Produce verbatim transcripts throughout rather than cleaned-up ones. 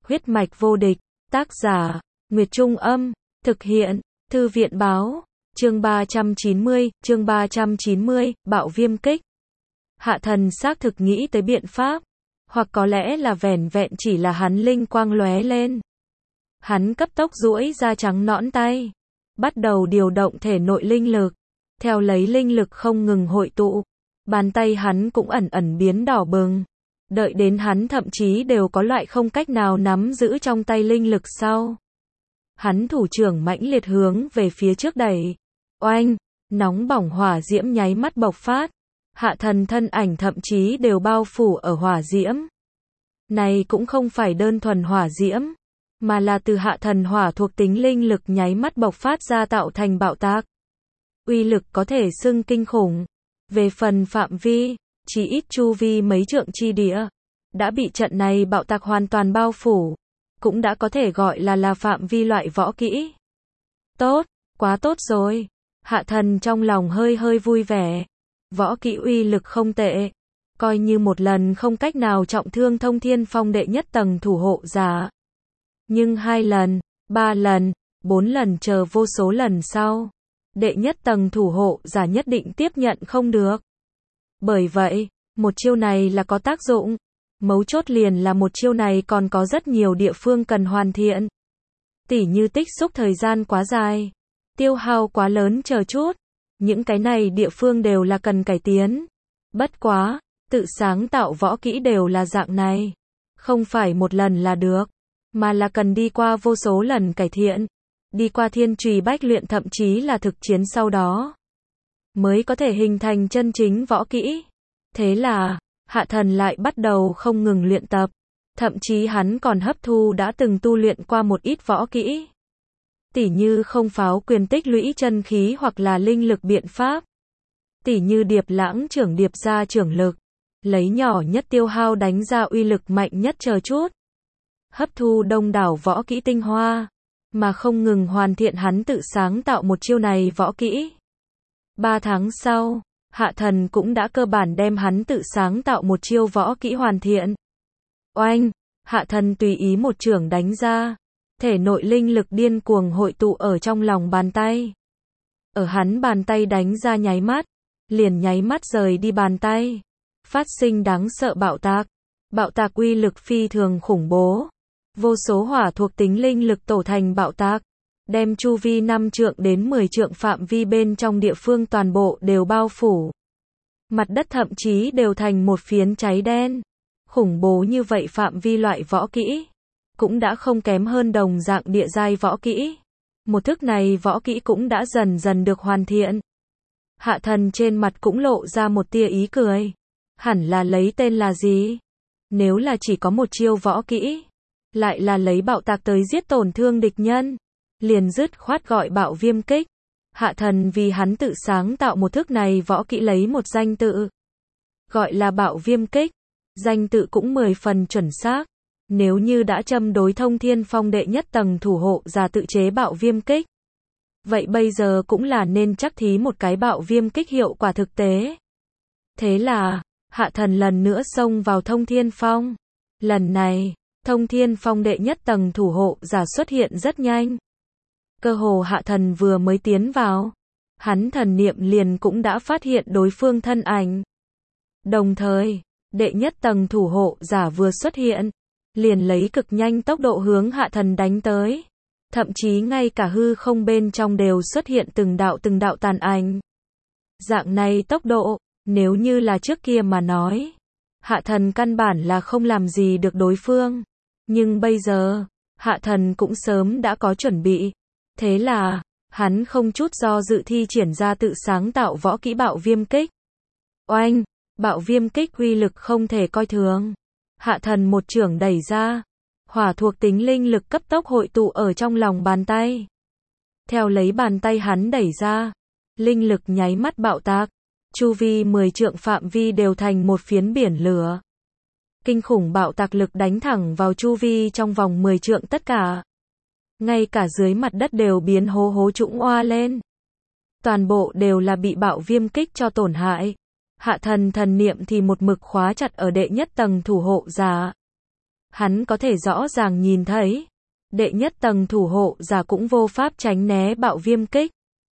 Huyết mạch vô địch, tác giả, Nguyệt Trung Âm, thực hiện, Thư viện Báo, chương ba trăm chín mươi, chương ba trăm chín mươi, bạo viêm kích. Hạ thần xác thực nghĩ tới biện pháp, hoặc có lẽ là vẻn vẹn chỉ là hắn linh quang lóe lên. Hắn cấp tốc duỗi ra trắng nõn tay, bắt đầu điều động thể nội linh lực, theo lấy linh lực không ngừng hội tụ, bàn tay hắn cũng ẩn ẩn biến đỏ bừng. Đợi đến hắn thậm chí đều có loại không cách nào nắm giữ trong tay linh lực sau. Hắn thủ trưởng mãnh liệt hướng về phía trước đẩy. Oanh, nóng bỏng hỏa diễm nháy mắt bộc phát. Hạ thần thân ảnh thậm chí đều bao phủ ở hỏa diễm. Này cũng không phải đơn thuần hỏa diễm, mà là từ hạ thần hỏa thuộc tính linh lực nháy mắt bộc phát ra tạo thành bạo tạc. Uy lực có thể xưng kinh khủng. Về phần phạm vi, chỉ ít chu vi mấy trượng chi địa, đã bị trận này bạo tạc hoàn toàn bao phủ, cũng đã có thể gọi là là phạm vi loại võ kỹ. Tốt, quá tốt rồi. Hạ thần trong lòng hơi hơi vui vẻ. Võ kỹ uy lực không tệ, coi như một lần không cách nào trọng thương Thông Thiên Phong đệ nhất tầng thủ hộ giả. Nhưng hai lần, ba lần, bốn lần chờ vô số lần sau, đệ nhất tầng thủ hộ giả nhất định tiếp nhận không được. Bởi vậy, một chiêu này là có tác dụng. Mấu chốt liền là một chiêu này còn có rất nhiều địa phương cần hoàn thiện. Tỉ như tích xúc thời gian quá dài, tiêu hao quá lớn chờ chút. Những cái này địa phương đều là cần cải tiến. Bất quá, tự sáng tạo võ kỹ đều là dạng này. Không phải một lần là được, mà là cần đi qua vô số lần cải thiện. Đi qua thiên trùy bách luyện thậm chí là thực chiến sau đó, mới có thể hình thành chân chính võ kỹ. Thế là, hạ thần lại bắt đầu không ngừng luyện tập. Thậm chí hắn còn hấp thu đã từng tu luyện qua một ít võ kỹ. Tỉ như không pháo quyền tích lũy chân khí hoặc là linh lực biện pháp. Tỉ như điệp lãng trưởng điệp ra trưởng lực. Lấy nhỏ nhất tiêu hao đánh ra uy lực mạnh nhất chờ chút. Hấp thu đông đảo võ kỹ tinh hoa, mà không ngừng hoàn thiện hắn tự sáng tạo một chiêu này võ kỹ. Ba tháng sau, hạ thần cũng đã cơ bản đem hắn tự sáng tạo một chiêu võ kỹ hoàn thiện. Oanh, hạ thần tùy ý một chưởng đánh ra. Thể nội linh lực điên cuồng hội tụ ở trong lòng bàn tay. Ở hắn bàn tay đánh ra nháy mắt, liền nháy mắt rời đi bàn tay. Phát sinh đáng sợ bạo tạc. Bạo tạc uy lực phi thường khủng bố. Vô số hỏa thuộc tính linh lực tổ thành bạo tạc, đem chu vi năm trượng đến mười trượng phạm vi bên trong địa phương toàn bộ đều bao phủ. Mặt đất thậm chí đều thành một phiến cháy đen. Khủng bố như vậy phạm vi loại võ kỹ, cũng đã không kém hơn đồng dạng địa giai võ kỹ. Một thức này võ kỹ cũng đã dần dần được hoàn thiện. Hạ thần trên mặt cũng lộ ra một tia ý cười. Hẳn là lấy tên là gì? Nếu là chỉ có một chiêu võ kỹ, lại là lấy bạo tạc tới giết tổn thương địch nhân, liền dứt khoát gọi bạo viêm kích. Hạ thần vì hắn tự sáng tạo một thức này võ kỹ lấy một danh tự, gọi là bạo viêm kích. Danh tự cũng mười phần chuẩn xác. Nếu như đã châm đối Thông Thiên Phong đệ nhất tầng thủ hộ giả tự chế bạo viêm kích, vậy bây giờ cũng là nên chắc thí một cái bạo viêm kích hiệu quả thực tế. Thế là, hạ thần lần nữa xông vào Thông Thiên Phong. Lần này, Thông Thiên Phong đệ nhất tầng thủ hộ giả xuất hiện rất nhanh. Cơ hồ hạ thần vừa mới tiến vào, hắn thần niệm liền cũng đã phát hiện đối phương thân ảnh. Đồng thời, đệ nhất tầng thủ hộ giả vừa xuất hiện, liền lấy cực nhanh tốc độ hướng hạ thần đánh tới. Thậm chí ngay cả hư không bên trong đều xuất hiện từng đạo từng đạo tàn ảnh. Dạng này tốc độ, nếu như là trước kia mà nói, hạ thần căn bản là không làm gì được đối phương. Nhưng bây giờ, hạ thần cũng sớm đã có chuẩn bị. Thế là, hắn không chút do dự thi triển ra tự sáng tạo võ kỹ bạo viêm kích. Oanh, bạo viêm kích uy lực không thể coi thường. Hạ thần một chưởng đẩy ra, hỏa thuộc tính linh lực cấp tốc hội tụ ở trong lòng bàn tay. Theo lấy bàn tay hắn đẩy ra, linh lực nháy mắt bạo tạc, chu vi mười trượng phạm vi đều thành một phiến biển lửa. Kinh khủng bạo tạc lực đánh thẳng vào chu vi trong vòng mười trượng tất cả. Ngay cả dưới mặt đất đều biến hố hố trũng oa lên. Toàn bộ đều là bị bạo viêm kích cho tổn hại. Hạ thần thần niệm thì một mực khóa chặt ở đệ nhất tầng thủ hộ giả. Hắn có thể rõ ràng nhìn thấy, đệ nhất tầng thủ hộ giả cũng vô pháp tránh né bạo viêm kích.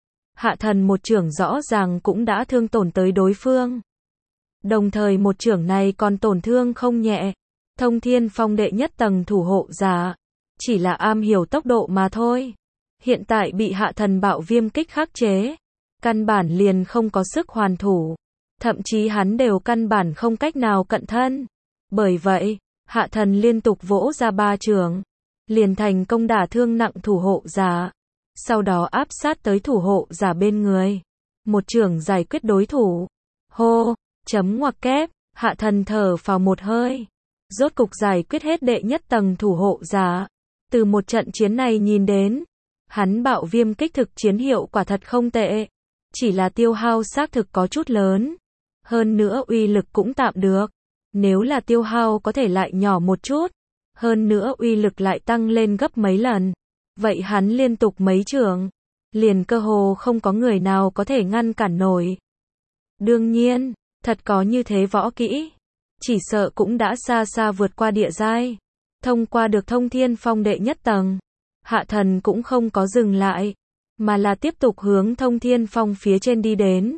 Hạ thần một chưởng rõ ràng cũng đã thương tổn tới đối phương. Đồng thời một chưởng này còn tổn thương không nhẹ. Thông Thiên Phong đệ nhất tầng thủ hộ giả, chỉ là am hiểu tốc độ mà thôi. Hiện tại bị hạ thần bạo viêm kích khắc chế, căn bản liền không có sức hoàn thủ. Thậm chí hắn đều căn bản không cách nào cận thân. Bởi vậy, hạ thần liên tục vỗ ra ba chưởng, liền thành công đả thương nặng thủ hộ giả. Sau đó áp sát tới thủ hộ giả bên người. Một chưởng giải quyết đối thủ. Hô, chấm ngoặc kép, hạ thần thở phào một hơi. Rốt cục giải quyết hết đệ nhất tầng thủ hộ giả. Từ một trận chiến này nhìn đến, hắn bạo viêm kích thực chiến hiệu quả thật không tệ. Chỉ là tiêu hao xác thực có chút lớn. Hơn nữa uy lực cũng tạm được. Nếu là tiêu hao có thể lại nhỏ một chút. Hơn nữa uy lực lại tăng lên gấp mấy lần. Vậy hắn liên tục mấy chưởng, liền cơ hồ không có người nào có thể ngăn cản nổi. Đương nhiên, thật có như thế võ kỹ, chỉ sợ cũng đã xa xa vượt qua địa giai. Thông qua được Thông Thiên Phong đệ nhất tầng, hạ thần cũng không có dừng lại, mà là tiếp tục hướng Thông Thiên Phong phía trên đi đến.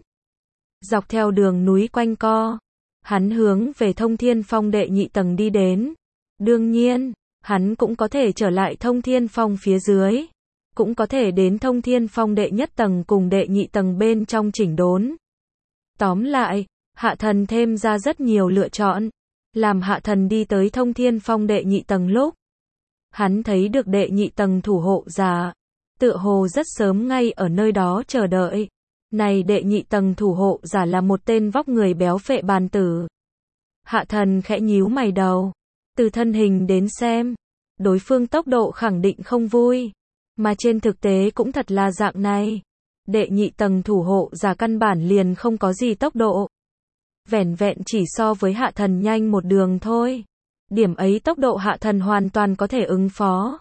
Dọc theo đường núi quanh co, hắn hướng về Thông Thiên Phong đệ nhị tầng đi đến. Đương nhiên, hắn cũng có thể trở lại Thông Thiên Phong phía dưới, cũng có thể đến Thông Thiên Phong đệ nhất tầng cùng đệ nhị tầng bên trong chỉnh đốn. Tóm lại, hạ thần thêm ra rất nhiều lựa chọn, làm hạ thần đi tới Thông Thiên Phong đệ nhị tầng lúc. Hắn thấy được đệ nhị tầng thủ hộ giả, tựa hồ rất sớm ngay ở nơi đó chờ đợi. Này đệ nhị tầng thủ hộ giả là một tên vóc người béo phệ bàn tử. Hạ thần khẽ nhíu mày đầu. Từ thân hình đến xem, đối phương tốc độ khẳng định không vui, mà trên thực tế cũng thật là dạng này. Đệ nhị tầng thủ hộ giả căn bản liền không có gì tốc độ. Vẻn vẹn chỉ so với hạ thần nhanh một đường thôi. Điểm ấy tốc độ hạ thần hoàn toàn có thể ứng phó.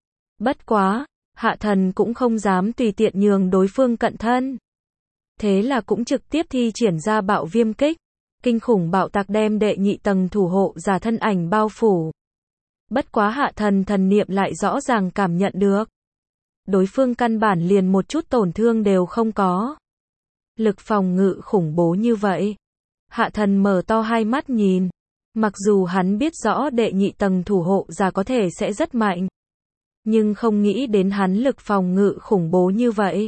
Bất quá, hạ thần cũng không dám tùy tiện nhường đối phương cận thân. Thế là cũng trực tiếp thi triển ra bạo viêm kích. Kinh khủng bạo tạc đem đệ nhị tầng thủ hộ giả thân ảnh bao phủ. Bất quá hạ thần thần niệm lại rõ ràng cảm nhận được. Đối phương căn bản liền một chút tổn thương đều không có. Lực phòng ngự khủng bố như vậy. Hạ thần mở to hai mắt nhìn. Mặc dù hắn biết rõ đệ nhị tầng thủ hộ giả có thể sẽ rất mạnh. Nhưng không nghĩ đến hắn lực phòng ngự khủng bố như vậy.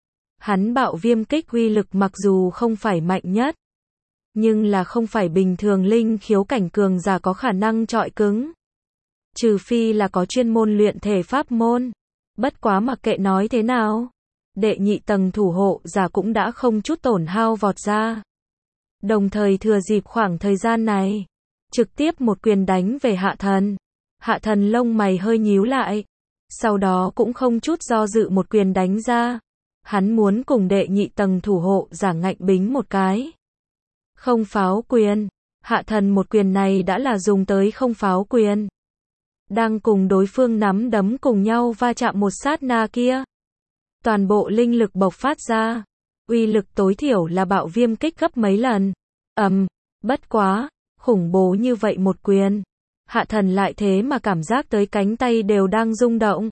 Hắn bạo viêm kích uy lực mặc dù không phải mạnh nhất. Nhưng là không phải bình thường linh khiếu cảnh cường giả có khả năng chọi cứng. Trừ phi là có chuyên môn luyện thể pháp môn. Bất quá mặc kệ nói thế nào, đệ nhị tầng thủ hộ giả cũng đã không chút tổn hao vọt ra. Đồng thời thừa dịp khoảng thời gian này, trực tiếp một quyền đánh về hạ thần. Hạ thần lông mày hơi nhíu lại, sau đó cũng không chút do dự một quyền đánh ra. Hắn muốn cùng đệ nhị tầng thủ hộ giả ngạnh bính một cái. Không pháo quyền. Hạ thần một quyền này đã là dùng tới không pháo quyền. Đang cùng đối phương nắm đấm cùng nhau va chạm một sát na kia. Toàn bộ linh lực bộc phát ra. Uy lực tối thiểu là bạo viêm kích gấp mấy lần. Ầm, bất quá, khủng bố như vậy một quyền. Hạ thần lại thế mà cảm giác tới cánh tay đều đang rung động.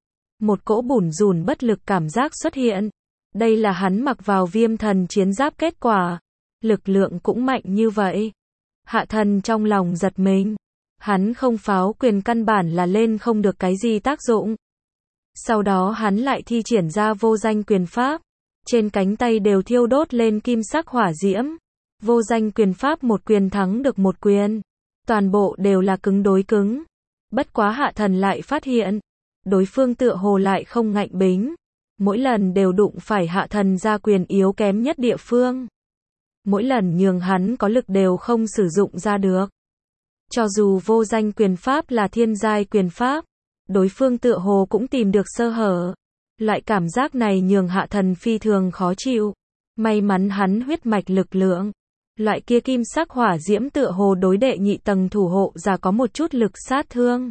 Một cỗ bủn rủn bất lực cảm giác xuất hiện. Đây là hắn mặc vào viêm thần chiến giáp kết quả. Lực lượng cũng mạnh như vậy. Hạ thần trong lòng giật mình. Hắn không pháo quyền căn bản là lên không được cái gì tác dụng. Sau đó hắn lại thi triển ra vô danh quyền pháp. Trên cánh tay đều thiêu đốt lên kim sắc hỏa diễm. Vô danh quyền pháp một quyền thắng được một quyền. Toàn bộ đều là cứng đối cứng. Bất quá hạ thần lại phát hiện. Đối phương tựa hồ lại không ngạnh bính. Mỗi lần đều đụng phải hạ thần ra quyền yếu kém nhất địa phương. Mỗi lần nhường hắn có lực đều không sử dụng ra được. Cho dù vô danh quyền pháp là thiên giai quyền pháp, đối phương tựa hồ cũng tìm được sơ hở. Loại cảm giác này nhường hạ thần phi thường khó chịu. May mắn hắn huyết mạch lực lượng. Loại kia kim sắc hỏa diễm tựa hồ đối đệ nhị tầng thủ hộ giả có một chút lực sát thương.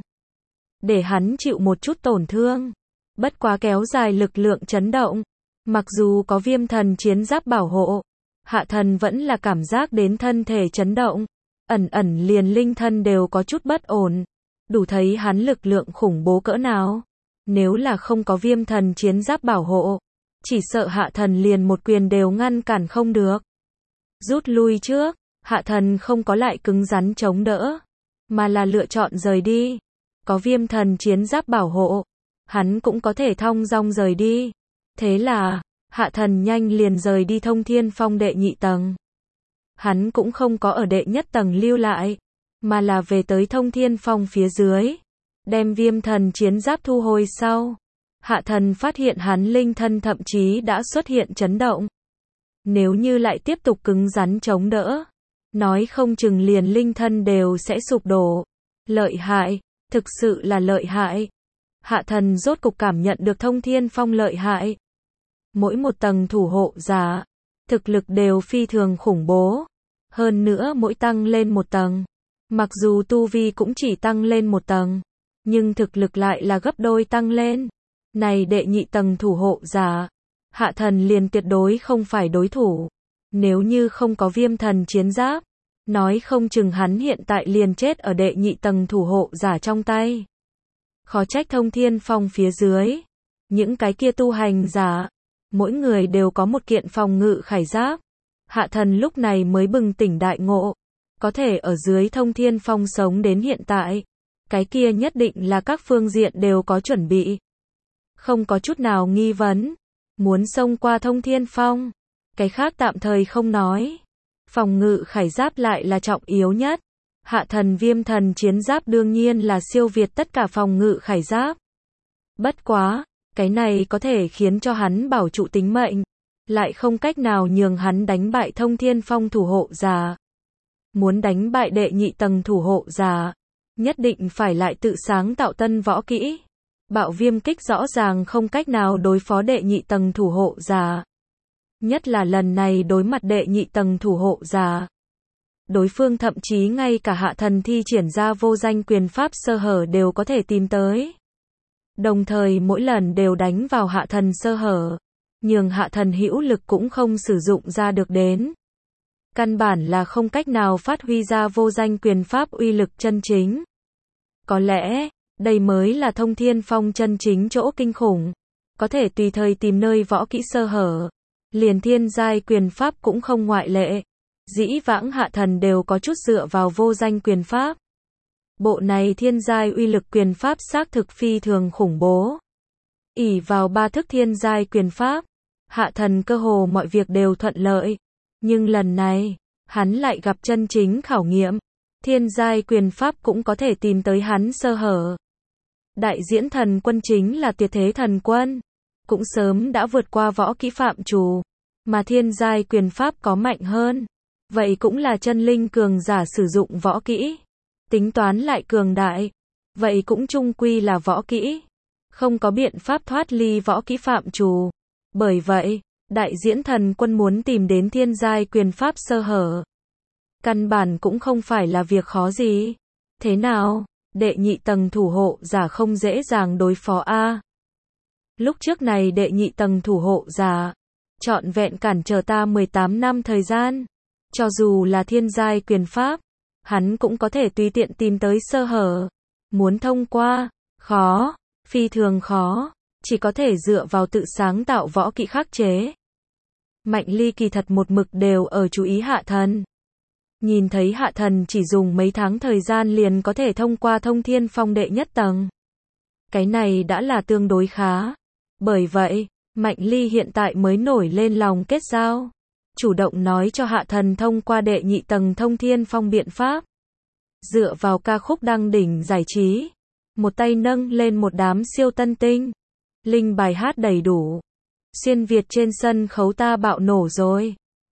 Để hắn chịu một chút tổn thương. Bất quá kéo dài lực lượng chấn động. Mặc dù có viêm thần chiến giáp bảo hộ, hạ thần vẫn là cảm giác đến thân thể chấn động. Ẩn ẩn liền linh thân đều có chút bất ổn. đủ thấy hắn lực lượng khủng bố cỡ nào. Nếu là không có viêm thần chiến giáp bảo hộ, chỉ sợ hạ thần liền một quyền đều ngăn cản không được. Rút lui trước, hạ thần không có lại cứng rắn chống đỡ, mà là lựa chọn rời đi. Có viêm thần chiến giáp bảo hộ, hắn cũng có thể thong dong rời đi. Thế là, hạ thần nhanh liền rời đi Thông Thiên Phong đệ nhị tầng. Hắn cũng không có ở đệ nhất tầng lưu lại, mà là về tới Thông Thiên Phong phía dưới, đem viêm thần chiến giáp thu hồi sau. Hạ thần phát hiện hắn linh thân thậm chí đã xuất hiện chấn động. Nếu như lại tiếp tục cứng rắn chống đỡ, nói không chừng liền linh thân đều sẽ sụp đổ. Lợi hại, thực sự là lợi hại. Hạ thần rốt cục cảm nhận được Thông Thiên Phong lợi hại. Mỗi một tầng thủ hộ giả, thực lực đều phi thường khủng bố. Hơn nữa mỗi tăng lên một tầng, mặc dù tu vi cũng chỉ tăng lên một tầng, nhưng thực lực lại là gấp đôi tăng lên. Này đệ nhị tầng thủ hộ giả, hạ thần liền tuyệt đối không phải đối thủ. Nếu như không có viêm thần chiến giáp, nói không chừng hắn hiện tại liền chết ở đệ nhị tầng thủ hộ giả trong tay. Khó trách Thông Thiên Phong phía dưới, những cái kia tu hành giả, mỗi người đều có một kiện phòng ngự khải giáp. Hạ thần lúc này mới bừng tỉnh đại ngộ, có thể ở dưới Thông Thiên Phong sống đến hiện tại, cái kia nhất định là các phương diện đều có chuẩn bị. Không có chút nào nghi vấn, muốn xông qua Thông Thiên Phong, cái khác tạm thời không nói. Phòng ngự khải giáp lại là trọng yếu nhất. Hạ thần viêm thần chiến giáp đương nhiên là siêu việt tất cả phòng ngự khải giáp. Bất quá, cái này có thể khiến cho hắn bảo trụ tính mệnh, lại không cách nào nhường hắn đánh bại Thông Thiên Phong thủ hộ giả. Muốn đánh bại đệ nhị tầng thủ hộ giả, nhất định phải lại tự sáng tạo tân võ kỹ. Bạo viêm kích rõ ràng không cách nào đối phó đệ nhị tầng thủ hộ giả. Nhất là lần này đối mặt đệ nhị tầng thủ hộ giả. Đối phương thậm chí ngay cả hạ thần thi triển ra vô danh quyền pháp sơ hở đều có thể tìm tới. Đồng thời mỗi lần đều đánh vào hạ thần sơ hở, nhường hạ thần hữu lực cũng không sử dụng ra được đến. Căn bản là không cách nào phát huy ra vô danh quyền pháp uy lực chân chính. Có lẽ, đây mới là Thông Thiên Phong chân chính chỗ kinh khủng. Có thể tùy thời tìm nơi võ kỹ sơ hở. Liền thiên giai quyền pháp cũng không ngoại lệ. Dĩ vãng hạ thần đều có chút dựa vào vô danh quyền pháp. Bộ này thiên giai uy lực quyền pháp xác thực phi thường khủng bố. Ỷ vào ba thức thiên giai quyền pháp, hạ thần cơ hồ mọi việc đều thuận lợi. Nhưng lần này, hắn lại gặp chân chính khảo nghiệm. Thiên giai quyền pháp cũng có thể tìm tới hắn sơ hở. Đại diễn thần quân chính là tuyệt thế thần quân, cũng sớm đã vượt qua võ kỹ phạm trù, mà thiên giai quyền pháp có mạnh hơn, vậy cũng là chân linh cường giả sử dụng võ kỹ, tính toán lại cường đại, vậy cũng chung quy là võ kỹ, không có biện pháp thoát ly võ kỹ phạm trù. Bởi vậy, đại diễn thần quân muốn tìm đến thiên giai quyền pháp sơ hở, căn bản cũng không phải là việc khó gì. Thế nào? Đệ nhị tầng thủ hộ giả không dễ dàng đối phó a. Lúc trước này đệ nhị tầng thủ hộ giả, trọn vẹn cản trở ta mười tám năm thời gian. Cho dù là thiên giai quyền pháp, hắn cũng có thể tùy tiện tìm tới sơ hở. Muốn thông qua, khó, phi thường khó, chỉ có thể dựa vào tự sáng tạo võ kỹ khắc chế. Mạnh Ly kỳ thật một mực đều ở chú ý hạ thần. Nhìn thấy hạ thần chỉ dùng mấy tháng thời gian liền có thể thông qua Thông Thiên Phong đệ nhất tầng. Cái này đã là tương đối khá. Bởi vậy, Mạnh Ly hiện tại mới nổi lên lòng kết giao. Chủ động nói cho hạ thần thông qua đệ nhị tầng Thông Thiên Phong biện pháp. Dựa vào ca khúc đăng đỉnh giải trí. Một tay nâng lên một đám siêu tân tinh. Linh bài hát đầy đủ. Xuyên Việt trên sân khấu ta bạo nổ rồi.